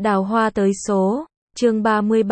Đào hoa tới số, chương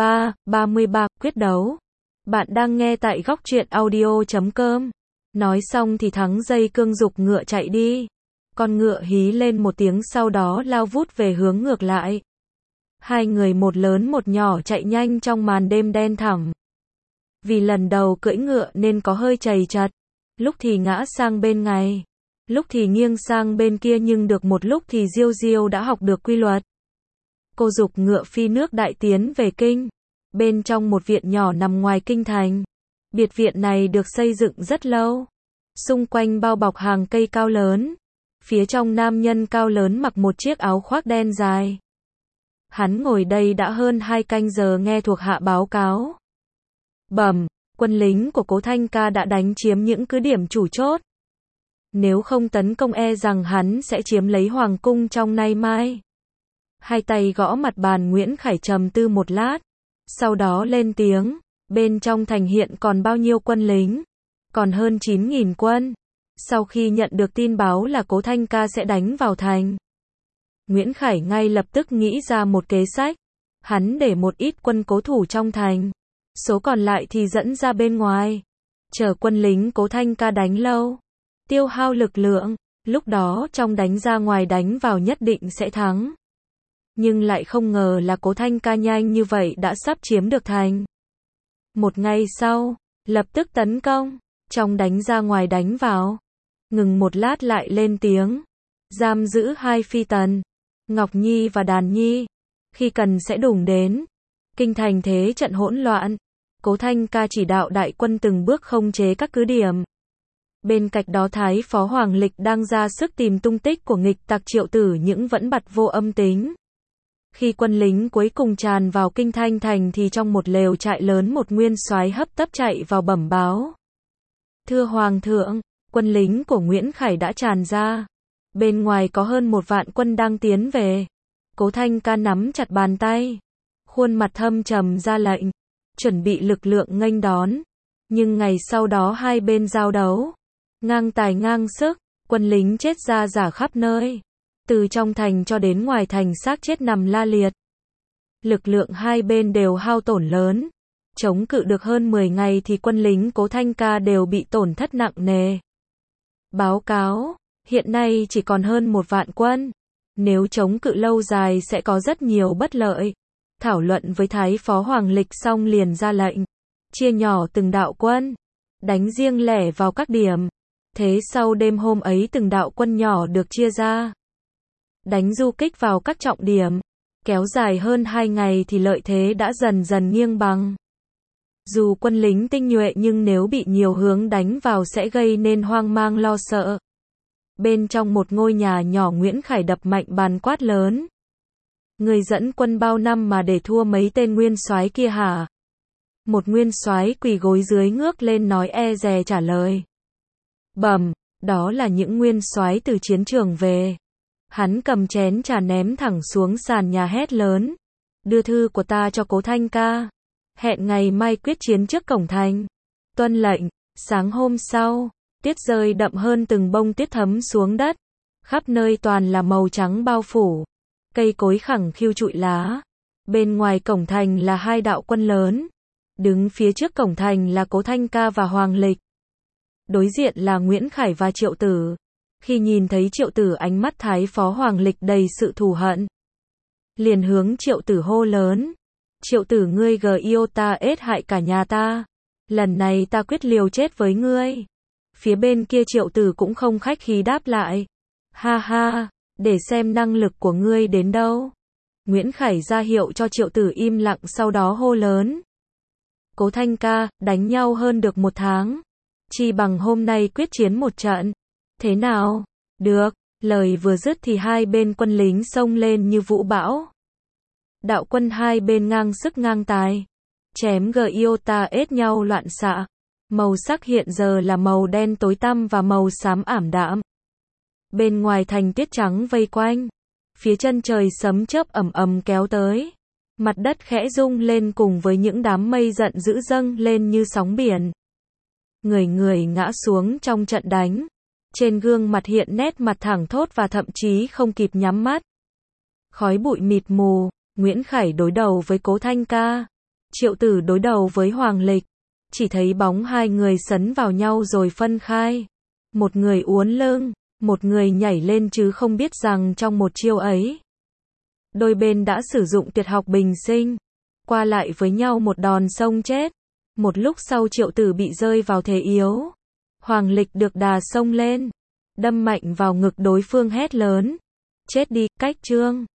33, quyết đấu. Bạn đang nghe tại góc truyện audio.com. Nói xong thì thắng dây cương giục ngựa chạy đi. Con ngựa hí lên một tiếng sau đó lao vút về hướng ngược lại. Hai người một lớn một nhỏ chạy nhanh trong màn đêm đen thẳm. Vì lần đầu cưỡi ngựa nên có hơi chầy chật. Lúc thì ngã sang bên này, lúc thì nghiêng sang bên kia, nhưng được một lúc thì Diêu Diêu đã học được quy luật. Cô giục ngựa phi nước đại tiến về kinh. Bên trong một viện nhỏ nằm ngoài kinh thành. Biệt viện này được xây dựng rất lâu. Xung quanh bao bọc hàng cây cao lớn. Phía trong nam nhân cao lớn mặc một chiếc áo khoác đen dài. Hắn ngồi đây đã hơn 2 canh giờ nghe thuộc hạ báo cáo. Bẩm, quân lính của Cố Thanh Ca đã đánh chiếm những cứ điểm chủ chốt. Nếu không tấn công e rằng hắn sẽ chiếm lấy hoàng cung trong nay mai. Hai tay gõ mặt bàn, Nguyễn Khải trầm tư một lát. Sau đó lên tiếng, bên trong thành hiện còn bao nhiêu quân lính? Còn hơn 9.000 quân. Sau khi nhận được tin báo là Cố Thanh Ca sẽ đánh vào thành, Nguyễn Khải ngay lập tức nghĩ ra một kế sách. Hắn để một ít quân cố thủ trong thành. Số còn lại thì dẫn ra bên ngoài. Chờ quân lính Cố Thanh Ca đánh lâu, tiêu hao lực lượng, lúc đó trong đánh ra ngoài đánh vào nhất định sẽ thắng. Nhưng lại không ngờ là Cố Thanh Ca nhanh như vậy đã sắp chiếm được thành. Một ngày sau, lập tức tấn công, trong đánh ra ngoài đánh vào. Ngừng một lát lại lên tiếng, giam giữ hai phi tần, Ngọc Nhi và Đàn Nhi, khi cần sẽ đủng đến. Kinh thành thế trận hỗn loạn, Cố Thanh Ca chỉ đạo đại quân từng bước khống chế các cứ điểm. Bên cạnh đó Thái Phó Hoàng Lịch đang ra sức tìm tung tích của nghịch tặc Triệu Tử nhưng vẫn bặt vô âm tính. Khi quân lính cuối cùng tràn vào kinh Thanh thành thì trong một lều trại lớn một nguyên soái hấp tấp chạy vào bẩm báo. Thưa Hoàng thượng, quân lính của Nguyễn Khải đã tràn ra. Bên ngoài có hơn 1 vạn quân đang tiến về. Cố Thanh Ca nắm chặt bàn tay, khuôn mặt thâm trầm ra lệnh, chuẩn bị lực lượng nghênh đón. Nhưng ngày sau đó hai bên giao đấu, ngang tài ngang sức, quân lính chết ra rả khắp nơi. Từ trong thành cho đến ngoài thành xác chết nằm la liệt. Lực lượng hai bên đều hao tổn lớn. Chống cự được hơn 10 ngày thì quân lính Cố Thanh Ca đều bị tổn thất nặng nề. Báo cáo, hiện nay chỉ còn hơn 1 vạn quân. Nếu chống cự lâu dài sẽ có rất nhiều bất lợi. Thảo luận với Thái Phó Hoàng Lịch xong liền ra lệnh, chia nhỏ từng đạo quân, đánh riêng lẻ vào các điểm. Thế sau đêm hôm ấy từng đạo quân nhỏ được chia ra, đánh du kích vào các trọng điểm. Kéo dài hơn 2 ngày thì lợi thế đã dần dần nghiêng bằng. Dù quân lính tinh nhuệ nhưng nếu bị nhiều hướng đánh vào sẽ gây nên hoang mang lo sợ. Bên trong một ngôi nhà nhỏ, Nguyễn Khải đập mạnh bàn quát lớn. Người dẫn quân bao năm mà để thua mấy tên nguyên soái kia hả? Một nguyên soái quỳ gối dưới ngước lên nói e dè trả lời. Bẩm, đó là những nguyên soái từ chiến trường về. Hắn cầm chén trà ném thẳng xuống sàn nhà hét lớn. Đưa thư của ta cho Cố Thanh Ca. Hẹn ngày mai quyết chiến trước cổng thành. Tuân lệnh. Sáng hôm sau, tuyết rơi đậm hơn từng bông tuyết thấm xuống đất. Khắp nơi toàn là màu trắng bao phủ. Cây cối khẳng khiu trụi lá. Bên ngoài cổng thành là hai đạo quân lớn. Đứng phía trước cổng thành là Cố Thanh Ca và Hoàng Lịch. Đối diện là Nguyễn Khải và Triệu Tử. Khi nhìn thấy Triệu Tử, ánh mắt Thái Phó Hoàng Lịch đầy sự thù hận. Liền hướng Triệu Tử hô lớn. Triệu Tử, ngươi yêu ta ết hại cả nhà ta. Lần này ta quyết liều chết với ngươi. Phía bên kia Triệu Tử cũng không khách khí đáp lại. Ha ha, để xem năng lực của ngươi đến đâu. Nguyễn Khải ra hiệu cho Triệu Tử im lặng, sau đó hô lớn. Cố Thanh Ca, đánh nhau hơn được 1 tháng. Chi bằng hôm nay quyết chiến một trận. Thế nào? Được. Lời vừa dứt thì hai bên quân lính xông lên như vũ bão. Đạo quân hai bên ngang sức ngang tài. Chém ta ết nhau loạn xạ. Màu sắc hiện giờ là màu đen tối tăm và màu xám ảm đạm. Bên ngoài thành tuyết trắng vây quanh. Phía chân trời sấm chớp ầm ầm kéo tới. Mặt đất khẽ rung lên cùng với những đám mây giận dữ dâng lên như sóng biển. Người người ngã xuống trong trận đánh. Trên gương mặt hiện nét mặt thẳng thốt và thậm chí không kịp nhắm mắt. Khói bụi mịt mù, Nguyễn Khải đối đầu với Cố Thanh Ca. Triệu Tử đối đầu với Hoàng Lịch. Chỉ thấy bóng hai người sấn vào nhau rồi phân khai. Một người uốn lưng, một người nhảy lên chứ không biết rằng trong một chiêu ấy, đôi bên đã sử dụng tuyệt học bình sinh, qua lại với nhau một đòn xông chết. Một lúc sau Triệu Tử bị rơi vào thế yếu. Hoàng Lịch được đà xông lên, đâm mạnh vào ngực đối phương hét lớn. Chết đi, Cách Trương.